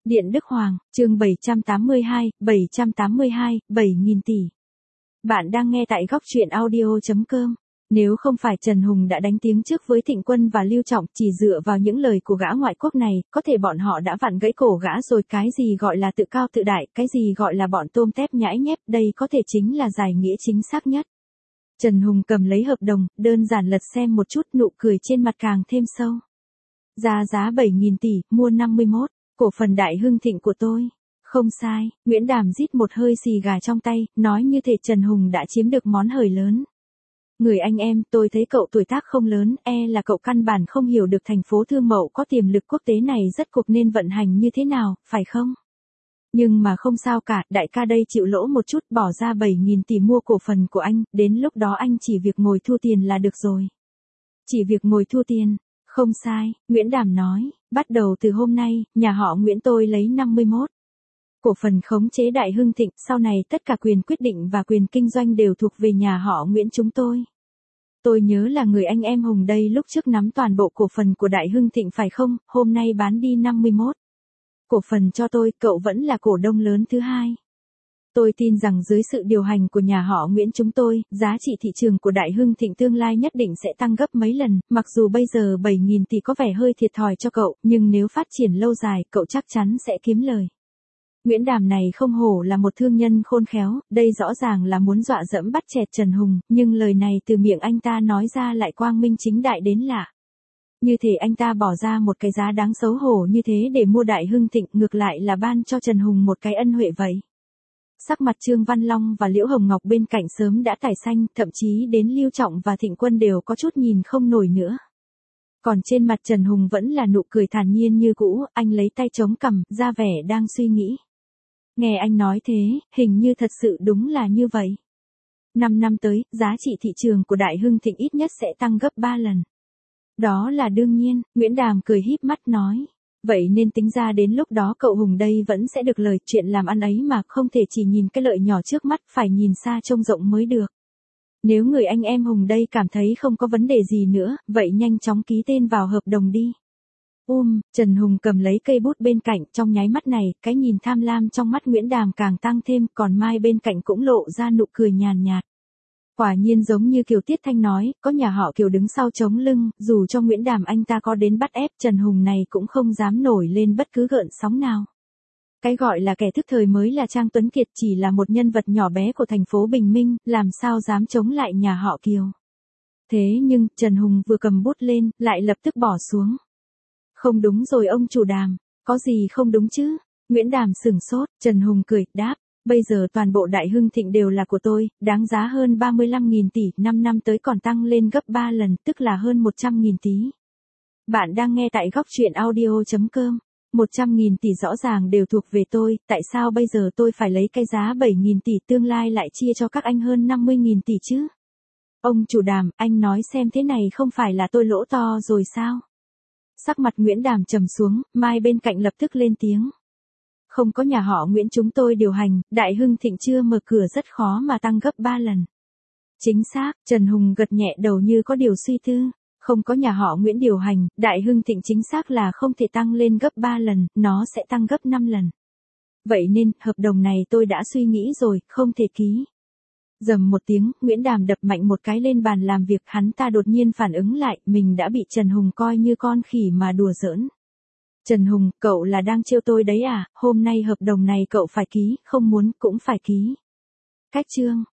Điện Đức Hoàng, chương 782, 7.000 tỷ. Bạn đang nghe tại góc truyện audio.com. Nếu không phải Trần Hùng đã đánh tiếng trước với Thịnh Quân và Lưu Trọng, chỉ dựa vào những lời của gã ngoại quốc này, có thể bọn họ đã vặn gãy cổ gã rồi. Cái gì gọi là tự cao tự đại, cái gì gọi là bọn tôm tép nhãi nhép, đây có thể chính là giải nghĩa chính xác nhất. Trần Hùng cầm lấy hợp đồng, đơn giản lật xem một chút, nụ cười trên mặt càng thêm sâu. Giá 7.000 tỷ, mua 51. Cổ phần Đại Hưng Thịnh của tôi. Không sai, Nguyễn Đàm rít một hơi xì gà trong tay, nói như thể Trần Hùng đã chiếm được món hời lớn. Người anh em, tôi thấy cậu tuổi tác không lớn, là cậu căn bản không hiểu được thành phố thương mậu có tiềm lực quốc tế này rất cục nên vận hành như thế nào, phải không? Nhưng mà không sao cả, đại ca đây chịu lỗ một chút, bỏ ra 7.000 tỷ mua cổ phần của anh, đến lúc đó anh chỉ việc ngồi thu tiền là được rồi. Chỉ việc ngồi thu tiền. Không sai, Nguyễn Đàm nói, bắt đầu từ hôm nay, nhà họ Nguyễn tôi lấy 51. Cổ phần khống chế Đại Hưng Thịnh, sau này tất cả quyền quyết định và quyền kinh doanh đều thuộc về nhà họ Nguyễn chúng tôi. Tôi nhớ là người anh em Hùng đây lúc trước nắm toàn bộ cổ phần của Đại Hưng Thịnh phải không, hôm nay bán đi 51. Cổ phần cho tôi, cậu vẫn là cổ đông lớn thứ hai. Tôi tin rằng dưới sự điều hành của nhà họ Nguyễn chúng tôi, giá trị thị trường của Đại Hưng Thịnh tương lai nhất định sẽ tăng gấp mấy lần, mặc dù bây giờ 7.000 tỷ có vẻ hơi thiệt thòi cho cậu, nhưng nếu phát triển lâu dài, cậu chắc chắn sẽ kiếm lời. Nguyễn Đàm này không hổ là một thương nhân khôn khéo, đây rõ ràng là muốn dọa dẫm bắt chẹt Trần Hùng, nhưng lời này từ miệng anh ta nói ra lại quang minh chính đại đến lạ. Như thể anh ta bỏ ra một cái giá đáng xấu hổ như thế để mua Đại Hưng Thịnh, ngược lại là ban cho Trần Hùng một cái ân huệ vậy. Sắc mặt Trương Văn Long và Liễu Hồng Ngọc bên cạnh sớm đã tái xanh, thậm chí đến Lưu Trọng và Thịnh Quân đều có chút nhìn không nổi nữa. Còn trên mặt Trần Hùng vẫn là nụ cười thản nhiên như cũ, anh lấy tay chống cằm, ra vẻ đang suy nghĩ. Nghe anh nói thế, hình như thật sự đúng là như vậy. 5 năm tới, giá trị thị trường của Đại Hưng Thịnh ít nhất sẽ tăng gấp 3 lần. Đó là đương nhiên, Nguyễn Đàm cười híp mắt nói. Vậy nên tính ra đến lúc đó cậu Hùng đây vẫn sẽ được lời, chuyện làm ăn ấy mà không thể chỉ nhìn cái lợi nhỏ trước mắt, phải nhìn xa trông rộng mới được. Nếu người anh em Hùng đây cảm thấy không có vấn đề gì nữa, vậy nhanh chóng ký tên vào hợp đồng đi. Trần Hùng cầm lấy cây bút bên cạnh, trong nháy mắt này, cái nhìn tham lam trong mắt Nguyễn Đàm càng tăng thêm, còn Mai bên cạnh cũng lộ ra nụ cười nhàn nhạt. Quả nhiên giống như Kiều Tiết Thanh nói, có nhà họ Kiều đứng sau chống lưng, dù cho Nguyễn Đàm anh ta có đến bắt ép, Trần Hùng này cũng không dám nổi lên bất cứ gợn sóng nào. Cái gọi là kẻ thức thời mới là Trang Tuấn Kiệt, chỉ là một nhân vật nhỏ bé của thành phố Bình Minh, làm sao dám chống lại nhà họ Kiều. Thế nhưng, Trần Hùng vừa cầm bút lên, lại lập tức bỏ xuống. Không đúng rồi ông chủ Đàm, có gì không đúng chứ? Nguyễn Đàm sửng sốt, Trần Hùng cười, đáp. Bây giờ toàn bộ Đại Hưng Thịnh đều là của tôi, đáng giá hơn 35.000 tỷ, 5 năm tới còn tăng lên gấp 3 lần, tức là hơn 100.000 tỷ. Bạn đang nghe tại góc truyện audio.com. 100.000 tỷ rõ ràng đều thuộc về tôi, tại sao bây giờ tôi phải lấy cái giá 7.000 tỷ tương lai lại chia cho các anh hơn 50.000 tỷ chứ? Ông chủ Đàm, anh nói xem thế này không phải là tôi lỗ to rồi sao? Sắc mặt Nguyễn Đàm trầm xuống, Mai bên cạnh lập tức lên tiếng. Không có nhà họ Nguyễn chúng tôi điều hành, Đại Hưng Thịnh chưa mở cửa rất khó mà tăng gấp 3 lần. Chính xác, Trần Hùng gật nhẹ đầu như có điều suy tư. Không có nhà họ Nguyễn điều hành, Đại Hưng Thịnh chính xác là không thể tăng lên gấp 3 lần, nó sẽ tăng gấp 5 lần. Vậy nên, hợp đồng này tôi đã suy nghĩ rồi, không thể ký. Rầm một tiếng, Nguyễn Đàm đập mạnh một cái lên bàn làm việc, hắn ta đột nhiên phản ứng lại, mình đã bị Trần Hùng coi như con khỉ mà đùa giỡn. Trần Hùng, cậu là đang trêu tôi đấy à, hôm nay hợp đồng này cậu phải ký, không muốn cũng phải ký. Cách chương.